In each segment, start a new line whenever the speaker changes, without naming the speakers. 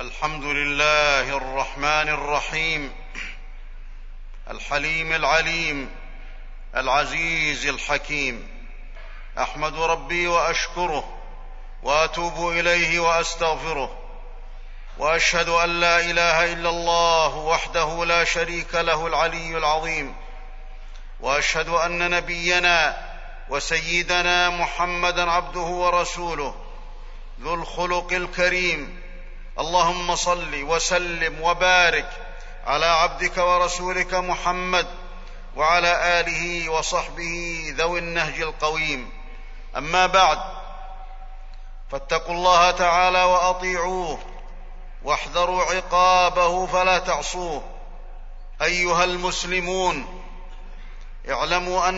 الحمد لله الرحمن الرحيم الحليم العليم العزيز الحكيم. أحمد ربي وأشكره وأتوب إليه وأستغفره، وأشهد أن لا إله إلا الله وحده لا شريك له العلي العظيم، وأشهد أن نبينا وسيدنا محمدًا عبده ورسوله ذو الخلق الكريم. اللهم صل وسلم وبارك على عبدك ورسولك محمد وعلى آله وصحبه ذوي النهج القويم. أما بعد، فاتقوا الله تعالى وأطيعوه واحذروا عقابه فلا تعصوه. أيها المسلمون، اعلموا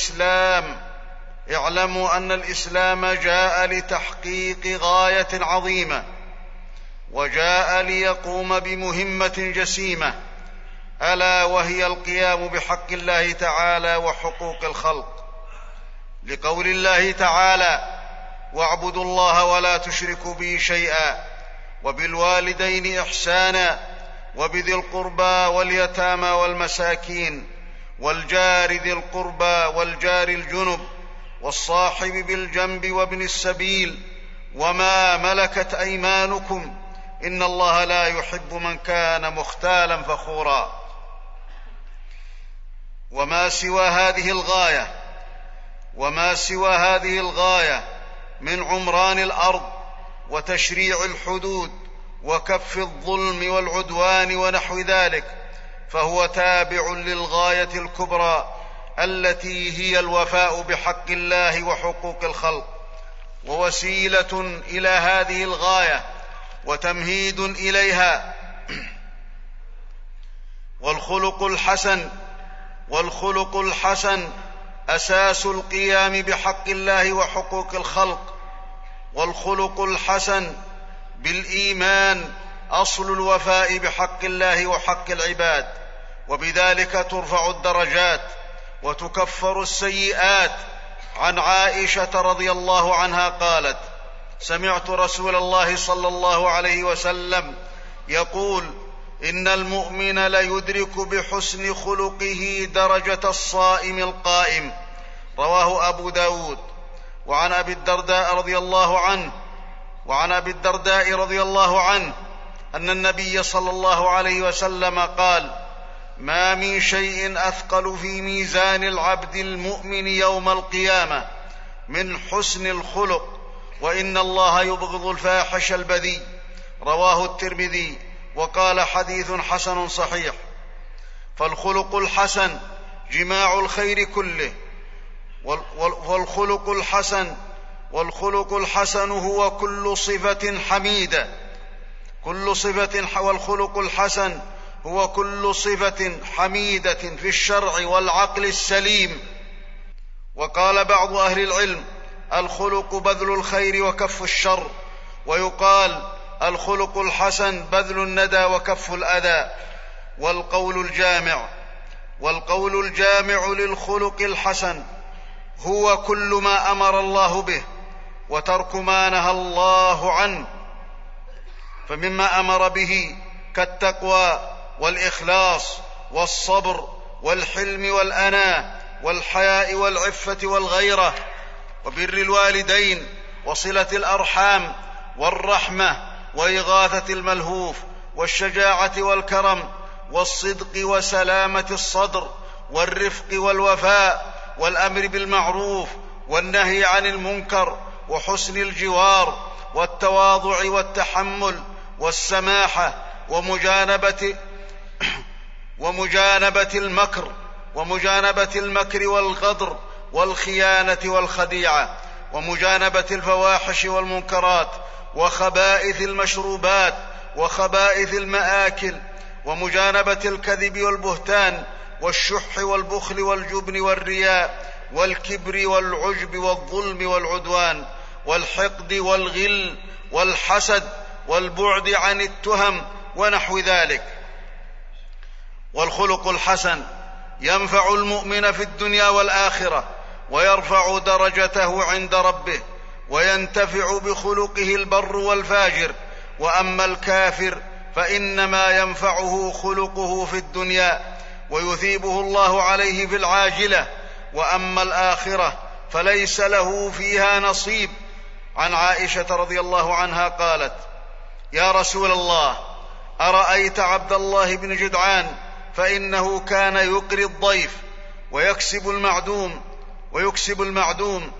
أن الإسلام جاء لتحقيق غاية عظيمة، وجاء ليقوم بمهمة جسيمة، ألا وهي القيام بحق الله تعالى وحقوق الخلق، لقول الله تعالى: واعبدوا الله ولا تشركوا به شيئا وبالوالدين إحسانا وبذي القربى واليتامى والمساكين والجار ذي القربى والجار الجنب والصاحب بالجنب وابن السبيل وما ملكت أيمانكم إن الله لا يحب من كان مختالا فخورا. وما سوى هذه الغاية من عمران الأرض وتشريع الحدود وكف الظلم والعدوان ونحو ذلك، فهو تابع للغاية الكبرى التي هي الوفاء بحق الله وحقوق الخلق، ووسيلة إلى هذه الغاية وتمهيد إليها. والخلق الحسن أساس القيام بحق الله وحقوق الخلق، والخلق الحسن بالإيمان أصل الوفاء بحق الله وحق العباد، وبذلك ترفع الدرجات وتكفر السيئات. عن عائشة رضي الله عنها قالت: سمعت رسول الله صلى الله عليه وسلم يقول: إن المؤمن ليدرك بحسن خلقه درجة الصائم القائم. رواه أبو داود. وعن أبي الدرداء رضي الله عنه أن النبي صلى الله عليه وسلم قال: ما من شيء أثقل في ميزان العبد المؤمن يوم القيامة من حسن الخلق، وإن الله يبغض الفاحش البذيء. رواه الترمذي وقال: حديث حسن صحيح. فالخلق الحسن جماع الخير كله، والخلق الحسن هو كل صفة حميدة، والخلق الحسن هو كل صفة حميدة في الشرع والعقل السليم. وقال بعض أهل العلم: الخلق بذل الخير وكف الشر، ويقال: الخلق الحسن بذل الندى وكف الأذى. والقول الجامع للخلق الحسن هو كل ما أمر الله به وترك ما نهى الله عنه، فمما أمر به كالتقوى والإخلاص والصبر والحلم والأناة والحياء والعفة والغيرة وبر الوالدين وصلة الأرحام والرحمة وإغاثة الملهوف والشجاعة والكرم والصدق وسلامة الصدر والرفق والوفاء والأمر بالمعروف والنهي عن المنكر وحسن الجوار والتواضع والتحمل والسماحة ومجانبة المكر والغدر والخيانة والخديعة، ومجانبة الفواحش والمنكرات وخبائث المشروبات وخبائث المآكل، ومجانبة الكذب والبهتان والشح والبخل والجبن والرياء والكبر والعجب والظلم والعدوان والحقد والغل والحسد والبعد عن التهم ونحو ذلك. والخلق الحسن ينفع المؤمن في الدنيا والآخرة ويرفع درجته عند ربه، وينتفع بخلقه البر والفاجر، وأما الكافر فإنما ينفعه خلقه في الدنيا ويثيبه الله عليه في العاجلة، وأما الآخرة فليس له فيها نصيب. عن عائشة رضي الله عنها قالت: يا رسول الله، أرأيت عبد الله بن جدعان فإنه كان يقري الضيف ويكسب المعدوم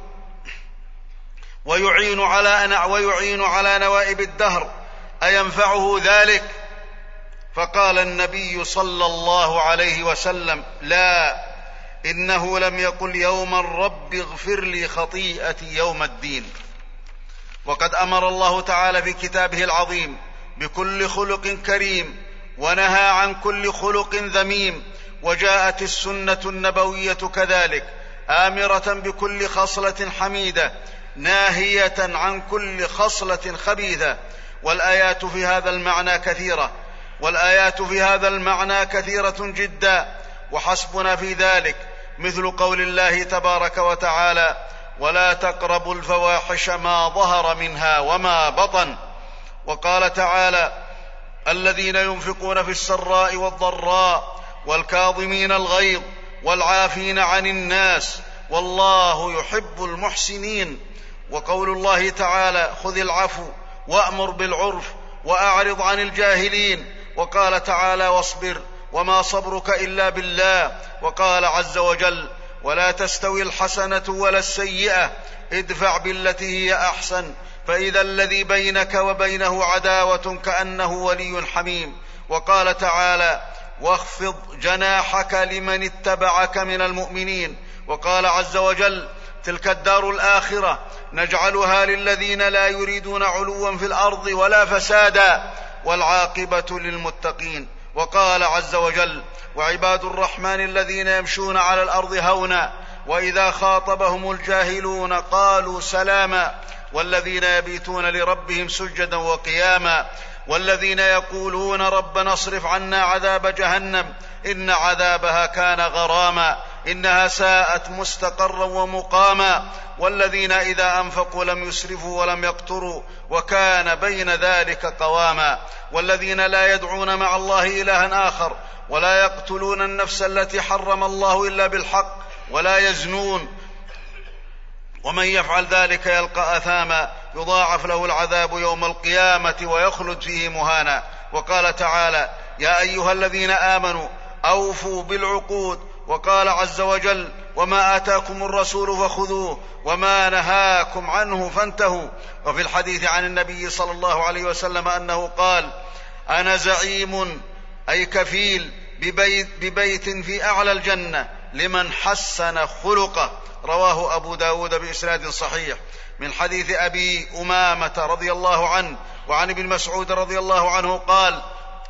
ويعين على نوائب الدهر، أينفعه ذلك؟ فقال النبي صلى الله عليه وسلم: لا، إنه لم يقل يوم الرب اغفر لي خطيئتي يوم الدين. وقد أمر الله تعالى في كتابه العظيم بكل خلق كريم، ونهى عن كل خلق ذميم، وجاءت السنة النبوية كذلك آمرة بكل خصلة حميدة ناهية عن كل خصلة خبيثة. والآيات في هذا المعنى كثيرة جدا، وحسبنا في ذلك مثل قول الله تبارك وتعالى: ولا تقربوا الفواحش ما ظهر منها وما بطن. وقال تعالى: الذين ينفقون في السراء والضراء والكاظمين الغيظ والعافين عن الناس والله يحب المحسنين. وقول الله تعالى: خذ العفو وأمر بالعرف وأعرض عن الجاهلين. وقال تعالى: واصبر وما صبرك إلا بالله. وقال عز وجل: ولا تستوي الحسنة ولا السيئة، ادفع بالتي هي أحسن، فإذا الذي بينك وبينه عداوة كأنه ولي حميم. وقال تعالى: واخفض جناحك لمن اتبعك من المؤمنين. وقال عز وجل: تلك الدار الآخرة نجعلها للذين لا يريدون علوا في الأرض ولا فسادا والعاقبة للمتقين. وقال عز وجل: وعباد الرحمن الذين يمشون على الأرض هونا وإذا خاطبهم الجاهلون قالوا سلاما والذين يبيتون لربهم سجدا وقياما والذين يقولون ربنا اصرف عنا عذاب جهنم إن عذابها كان غراما إنها ساءت مستقرا ومقاما والذين إذا أنفقوا لم يسرفوا ولم يقتروا وكان بين ذلك قواما والذين لا يدعون مع الله إلها آخر ولا يقتلون النفس التي حرم الله إلا بالحق ولا يزنون ومن يفعل ذلك يلقى أثاما يضاعف له العذاب يوم القيامة ويخلد فيه مهانا. وقال تعالى: يا أيها الذين آمنوا أوفوا بالعقود. وقال عز وجل: وما آتاكم الرسول فخذوه وما نهاكم عنه فانتهوا. وفي الحديث عن النبي صلى الله عليه وسلم أنه قال: أنا زعيم أي كفيل ببيت في أعلى الجنة لمن حسن خلقه. رواه أبو داود بإسناد صحيح من حديث أبي أمامة رضي الله عنه وعن ابن مسعود رضي الله عنه قال: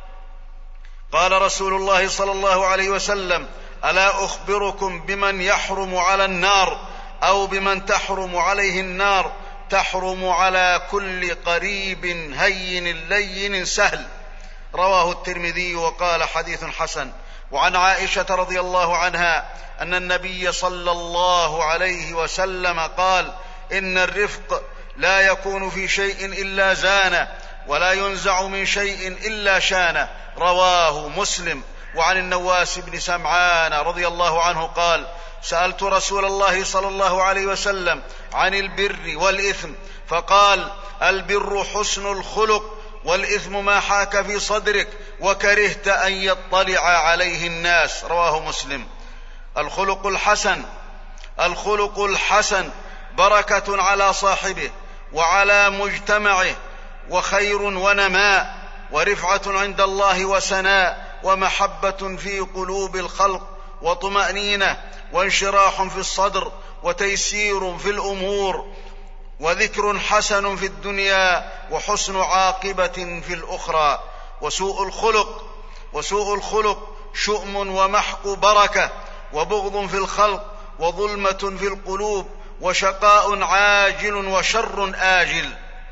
قال رسول الله صلى الله عليه وسلم: ألا أخبركم بمن يحرم على النار أو بمن تحرم عليه النار؟ تحرم على كل قريب هين لين سهل. رواه الترمذي وقال: حديث حسن. وعن عائشة رضي الله عنها أن النبي صلى الله عليه وسلم قال: إن الرفق لا يكون في شيء إلا زانه ولا ينزع من شيء إلا شانه. رواه مسلم. وعن النواس بن سمعان رضي الله عنه قال: سألت رسول الله صلى الله عليه وسلم عن البر والإثم فقال: البر حسن الخلق والإثم ما حاك في صدرك وكرهت أن يطلع عليه الناس. رواه مسلم. الخلق الحسن بركة على صاحبه وعلى مجتمعه وخير ونماء ورفعة عند الله وسناء ومحبة في قلوب الخلق وطمأنينة وانشراح في الصدر وتيسير في الأمور وذكر حسن في الدنيا وحسن عاقبة في الأخرى. وسوء الخلق شؤم ومحق بركة وبغض في الخلق وظلمة في القلوب وشقاء عاجل وشر آجل.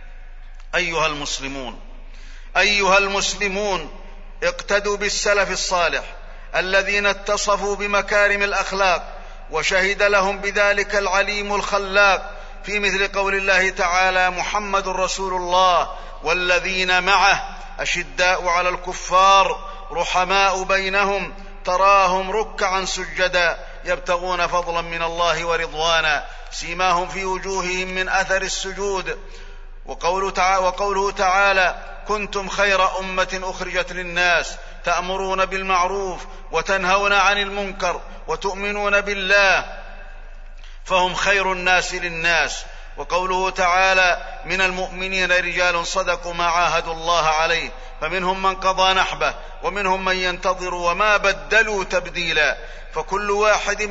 أيها المسلمون اقتدوا بالسلف الصالح الذين اتصفوا بمكارم الأخلاق وشهد لهم بذلك العليم الخلاق في مثل قول الله تعالى: محمد رسول الله والذين معه أشداء على الكفار رحماء بينهم تراهم ركعا سجدا يبتغون فضلا من الله ورضوانا سيماهم في وجوههم من أثر السجود. وقوله تعالى كنتم خير أمة أخرجت للناس تأمرون بالمعروف وتنهون عن المنكر وتؤمنون بالله فهم خير الناس للناس. وقوله تعالى من المؤمنين رجال صدقوا ما عاهدوا الله عليه فمنهم من قضى نحبه ومنهم من ينتظر وما بدلوا تبديلا. فكل واحد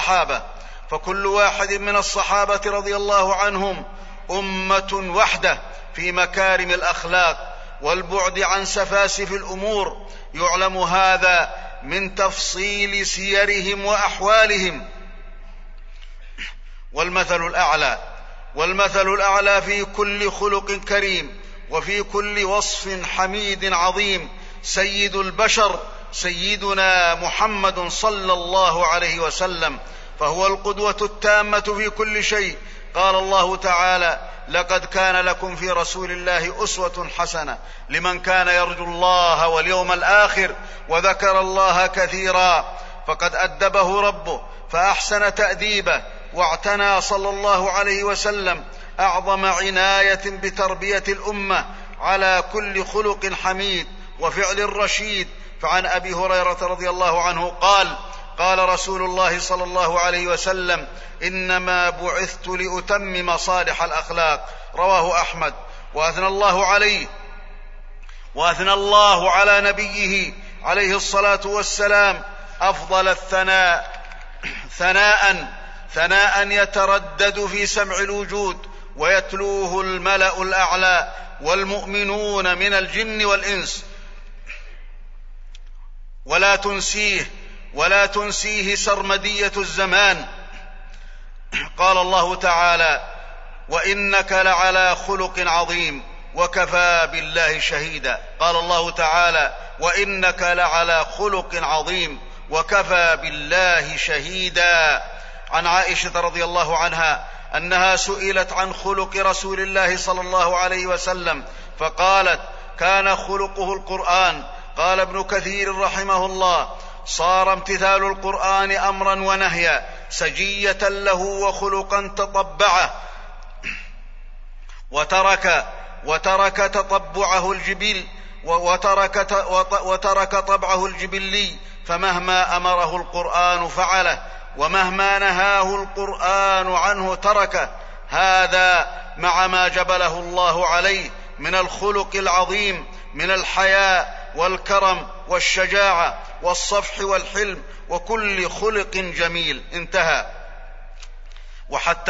من الصحابة رضي الله عنهم أمة وحدة في مكارم الأخلاق والبعد عن سفاسف الأمور، يعلم هذا من تفصيل سيرهم وأحوالهم. والمثل الأعلى في كل خلق كريم وفي كل وصف حميد عظيم سيد البشر سيدنا محمد صلى الله عليه وسلم، فهو القدوة التامة في كل شيء. قال الله تعالى لقد كان لكم في رسول الله أسوة حسنة لمن كان يرجو الله واليوم الآخر وذكر الله كثيرا. فقد أدبه ربه فأحسن تأديبه، واعتنى صلى الله عليه وسلم أعظم عناية بتربية الأمة على كل خلق حميد وفعل رشيد. فعن أبي هريرة رضي الله عنه قال رسول الله صلى الله عليه وسلم إنما بعثت لأتمم صالح الأخلاق، رواه أحمد. وأثنى الله على نبيه عليه الصلاة والسلام أفضل الثناء ثناء يتردد في سمع الوجود ويتلوه الملأ الأعلى والمؤمنون من الجن والإنس، ولا تنسيه سرمدية الزمان. قال الله تعالى وإنك لعلى خلق عظيم وكفى بالله شهيدا. قال الله تعالى وإنك لعلى خلق عظيم وكفى بالله شهيدا. عن عائشة رضي الله عنها أنها سئلت عن خلق رسول الله صلى الله عليه وسلم فقالت كان خلقه القرآن. قال ابن كثير رحمه الله صار امتثال القرآن أمرا ونهيا سجية له وخلقا تطبعه وترك تطبعه الجبل وترك طبعه الجبلي، فمهما أمره القرآن فعله ومهما نهاه القرآن عنه تركه. هذا مع ما جبله الله عليه من الخلق العظيم من الحياء والكرم والشجاعة والصفح والحلم وكل خلق جميل. انتهى. وحتى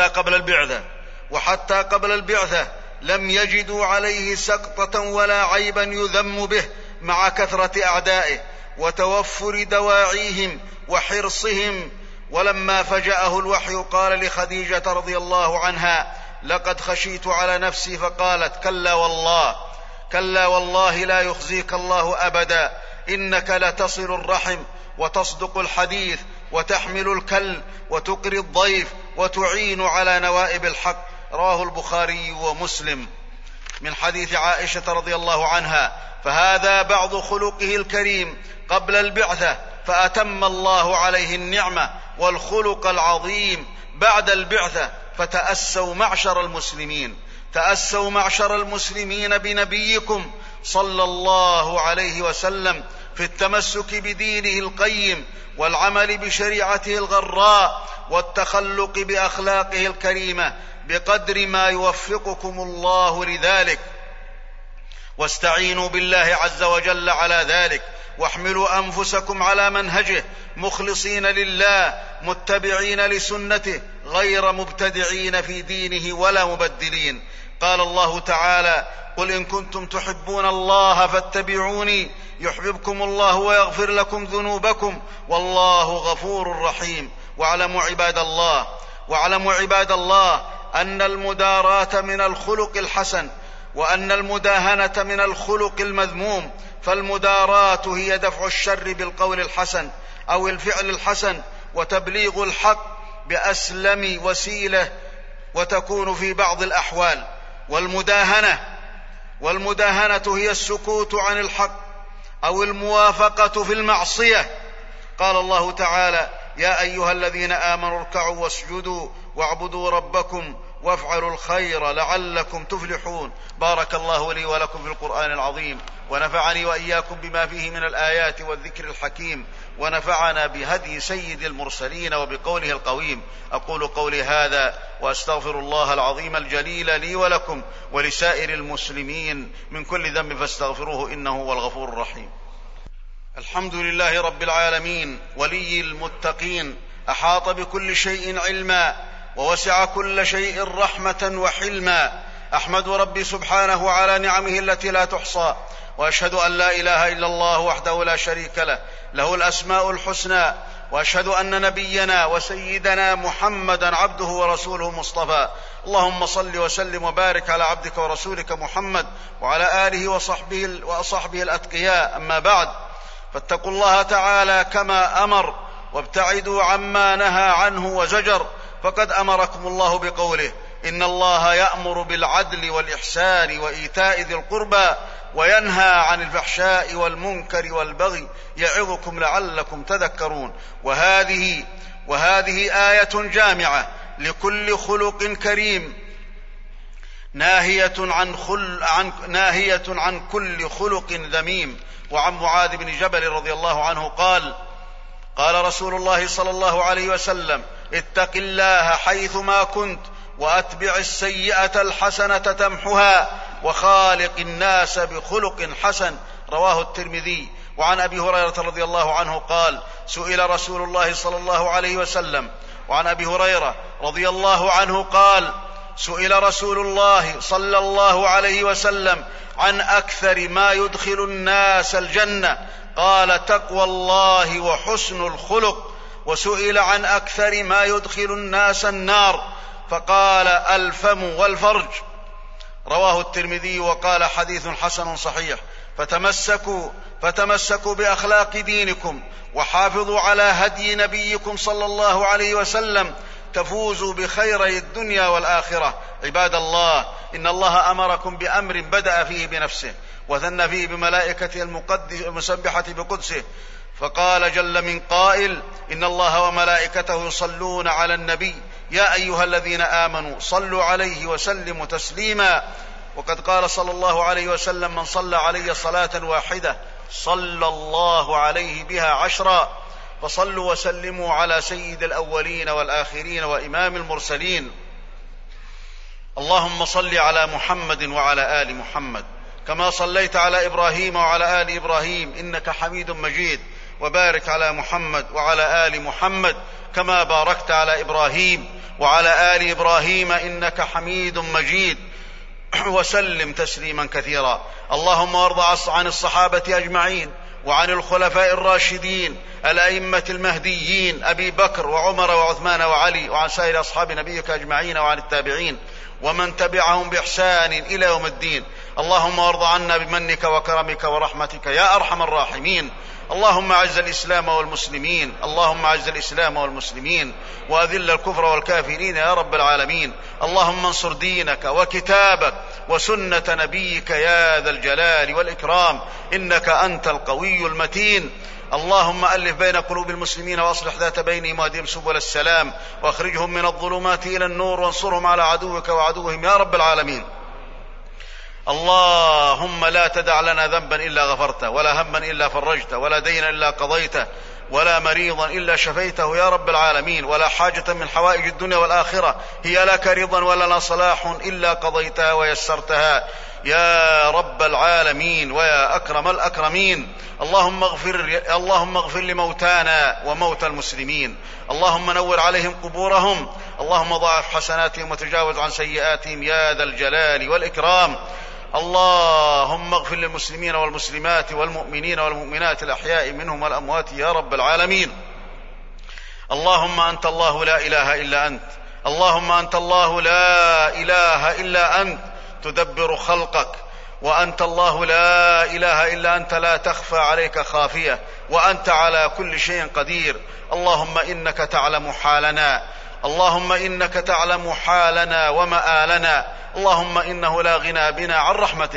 قبل البعثة لم يجدوا عليه سقطة ولا عيبا يذم به مع كثرة أعدائه وتوفر دواعيهم وحرصهم. ولما فجأه الوحي قال لخديجة رضي الله عنها لقد خشيت على نفسي، فقالت كلا والله لا يخزيك الله أبدا، إنك لتصل الرحم وتصدق الحديث وتحمل الكل وتقري الضيف وتعين على نوائب الحق. رواه البخاري ومسلم من حديث عائشة رضي الله عنها. فهذا بعض خلقه الكريم قبل البعثة، فأتم الله عليه النعمة والخلق العظيم بعد البعثة. فتأسوا معشر المسلمين بنبيكم صلى الله عليه وسلم في التمسك بدينه القيم والعمل بشريعته الغراء والتخلق بأخلاقه الكريمة بقدر ما يوفقكم الله لذلك، واستعينوا بالله عز وجل على ذلك، واحملوا أنفسكم على منهجه مخلصين لله متبعين لسنته غير مبتدعين في دينه ولا مبدلين. قال الله تعالى قل إن كنتم تحبون الله فاتبعوني يحببكم الله ويغفر لكم ذنوبكم والله غفور رحيم. واعلموا عباد الله أن المداراة من الخلق الحسن وأن المداهنة من الخلق المذموم. فالمداراة هي دفع الشر بالقول الحسن أو الفعل الحسن وتبليغ الحق بأسلم وسيلة وتكون في بعض الأحوال. والمداهنة هي السكوت عن الحق أو الموافقة في المعصية. قال الله تعالى: يا أيها الذين آمنوا اركعوا واسجدوا واعبدوا ربكم وافعلوا الخير لعلكم تفلحون. بارك الله لي ولكم في القرآن العظيم، ونفعني وإياكم بما فيه من الآيات والذكر الحكيم، ونفعنا بهدي سيد المرسلين وبقوله القويم. أقول قولي هذا وأستغفر الله العظيم الجليل لي ولكم ولسائر المسلمين من كل ذنب فاستغفروه إنه هو الغفور الرحيم. الحمد لله رب العالمين ولي المتقين، أحاط بكل شيء علما ووسع كل شيء رحمة وحلما. أحمد ربي سبحانه على نعمه التي لا تحصى، وأشهد أن لا إله إلا الله وحده لا شريك له، له الأسماء الحسنى، وأشهد أن نبينا وسيدنا محمدا عبده ورسوله مصطفى. اللهم صل وسلم وبارك على عبدك ورسولك محمد وعلى آله وصحبه الأتقياء. أما بعد، فاتقوا الله تعالى كما أمر وابتعدوا عما نهى عنه وزجر، فقد أمركم الله بقوله: إن الله يأمر بالعدل والإحسان وإيتاء ذي القربى وينهى عن الفحشاء والمنكر والبغي يعظكم لعلكم تذكرون. وهذه آية جامعة لكل خلق كريم، ناهية عن كل خلق ذميم. وعن معاذ بن جبل رضي الله عنه قال رسول الله صلى الله عليه وسلم: اتق الله حيثما كنت وأتبع السيئة الحسنة تمحها وخالق الناس بخلق حسن. رواه الترمذي. وعن أبي هريرة رضي الله عنه سئل رسول الله صلى الله عليه وسلم. وعن أبي هريرة رضي الله عنه سئل رسول الله صلى الله عليه وسلم عن أكثر ما يدخل الناس الجنة، قال: تقوى الله وحسن الخلق. وسئل عن أكثر ما يدخل الناس النار، فقال: الفم والفرج. رواه الترمذي وقال: حديث حسن صحيح. فتمسكوا بأخلاق دينكم وحافظوا على هدي نبيكم صلى الله عليه وسلم تفوزوا بخيري الدنيا والآخرة. عباد الله، إن الله أمركم بأمر بدأ فيه بنفسه وثنى فيه بملائكته المسبحة بقدسه، فقال جل من قائل: إن الله وملائكته يصلون على النبي يا أيها الذين آمنوا صلوا عليه وسلموا تسليما. وقد قال صلى الله عليه وسلم: من صلى علي صلاة واحدة صلى الله عليه بها 10. فصلوا وسلموا على سيد الأولين والآخرين وإمام المرسلين. اللهم صل على محمد وعلى آل محمد كما صليت على إبراهيم وعلى آل إبراهيم إنك حميد مجيد، وبارك على محمد وعلى آل محمد كما باركت على إبراهيم وعلى آل إبراهيم إنك حميد مجيد، وسلم تسليما كثيرا. اللهم وارض عن الصحابة أجمعين وعن الخلفاء الراشدين الأئمة المهديين أبي بكر وعمر وعثمان وعلي، وعن سائر أصحاب نبيك أجمعين، وعن التابعين ومن تبعهم بإحسان إلى يوم الدين. اللهم وارض عنا بمنك وكرمك ورحمتك يا أرحم الراحمين. اللهم أعز الإسلام والمسلمين، اللهم أعز الإسلام والمسلمين وأذل الكفر والكافرين يا رب العالمين. اللهم انصر دينك وكتابك وسنة نبيك يا ذا الجلال والإكرام، إنك أنت القوي المتين. اللهم ألف بين قلوب المسلمين وأصلح ذات بينهم واهدهم سبل السلام واخرجهم من الظلمات إلى النور وانصرهم على عدوك وعدوهم يا رب العالمين. اللهم لا تدع لنا ذنبا إلا غفرته، ولا هما إلا فرجته، ولا دينا إلا قضيته، ولا مريضا إلا شفيته يا رب العالمين، ولا حاجة من حوائج الدنيا والآخرة هي لك رضا ولنا صلاح إلا قضيتها ويسرتها يا رب العالمين ويا أكرم الأكرمين. اللهم اغفر لموتانا وموتى المسلمين، اللهم نور عليهم قبورهم، اللهم ضاعف حسناتهم وتجاوز عن سيئاتهم يا ذا الجلال والإكرام. اللهم اغفر للمسلمين والمسلمات والمؤمنين والمؤمنات الأحياء منهم والأموات يا رب العالمين. اللهم أنت الله لا إله إلا أنت، اللهم أنت الله لا إله إلا أنت تدبر خلقك، وأنت الله لا إله إلا أنت لا تخفى عليك خافية، وأنت على كل شيء قدير. اللهم إنك تعلم حالنا، اللهم إنك تعلم حالنا ومآلنا، اللهم إنه لا غنى بنا عن رحمتك،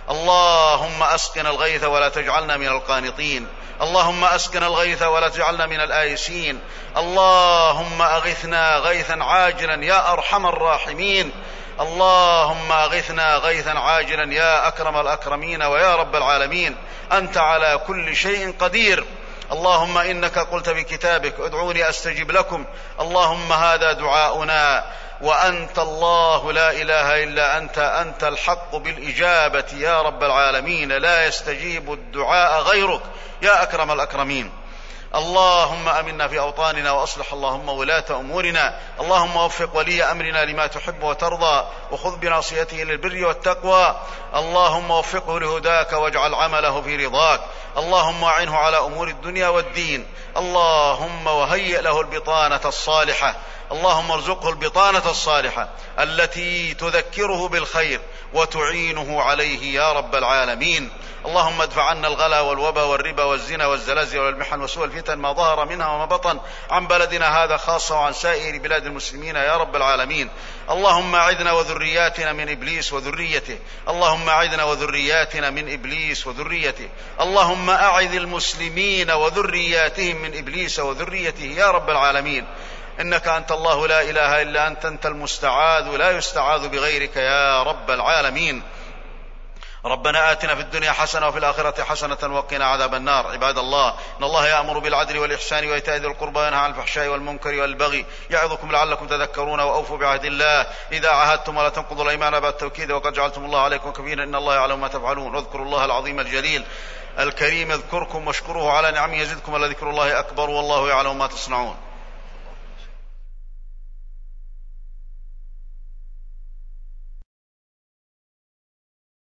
اللهم أسقنا الغيث ولا تجعلنا من القانطين. اللهم أسقنا الغيث ولا تجعلنا من الآيسين. اللهم أغثنا غيثا عاجلا يا أرحم الراحمين. اللهم أغثنا غيثا عاجلا يا أكرم الأكرمين ويا رب العالمين. أنت على كل شيء قدير. اللهم إنك قلت بكتابك ادعوني أستجب لكم. اللهم هذا دعاؤنا، وأنت الله لا إله إلا أنت الحق بالإجابة يا رب العالمين، لا يستجيب الدعاء غيرك يا أكرم الأكرمين. اللهم أمنا في أوطاننا وأصلح اللهم ولاة أمورنا. اللهم وفق ولي أمرنا لما تحب وترضى، وخذ بناصيته للبر والتقوى. اللهم وفقه لهداك واجعل عمله في رضاك. اللهم أعنه على أمور الدنيا والدين. اللهم وهيئ له البطانة الصالحة. اللهم ارزقه البطانة الصالحة التي تذكره بالخير وتعينه عليه يا رب العالمين. اللهم ادفع عنا الغلا والوبا والربا والزنا والزلازل والمحن وسوء الفتن ما ظهر منها وما بطن عن بلدنا هذا خاصة وعن سائر بلاد المسلمين يا رب العالمين. اللهم أعذنا وذرياتنا من إبليس وذريته. اللهم أعذنا وذرياتنا من إبليس وذريته. اللهم أعذ المسلمين وذرياتهم من إبليس وذريته يا رب العالمين. إنك أنت الله لا إله إلا أنت المستعاذ لا يستعاذ بغيرك يا رب العالمين. ربنا آتنا في الدنيا حسنة وفي الآخرة حسنة وقنا عذاب النار. عباد الله، إن الله يأمر بالعدل والإحسان وإيتاء ذي القربى وينهى عن الفحشاء والمنكر والبغي يعظكم لعلكم تذكرون. وأوفوا بعهد الله إذا عاهدتم ولا تنقضوا الأيمان بعد التوكيد وقد جعلتم الله عليكم كفيلا إن الله يعلم ما تفعلون. واذكروا الله العظيم الجليل الكريم يذكركم واشكروه على نعمه يزدكم ولذكر الله أكبر والله يعلم ما تصنعون.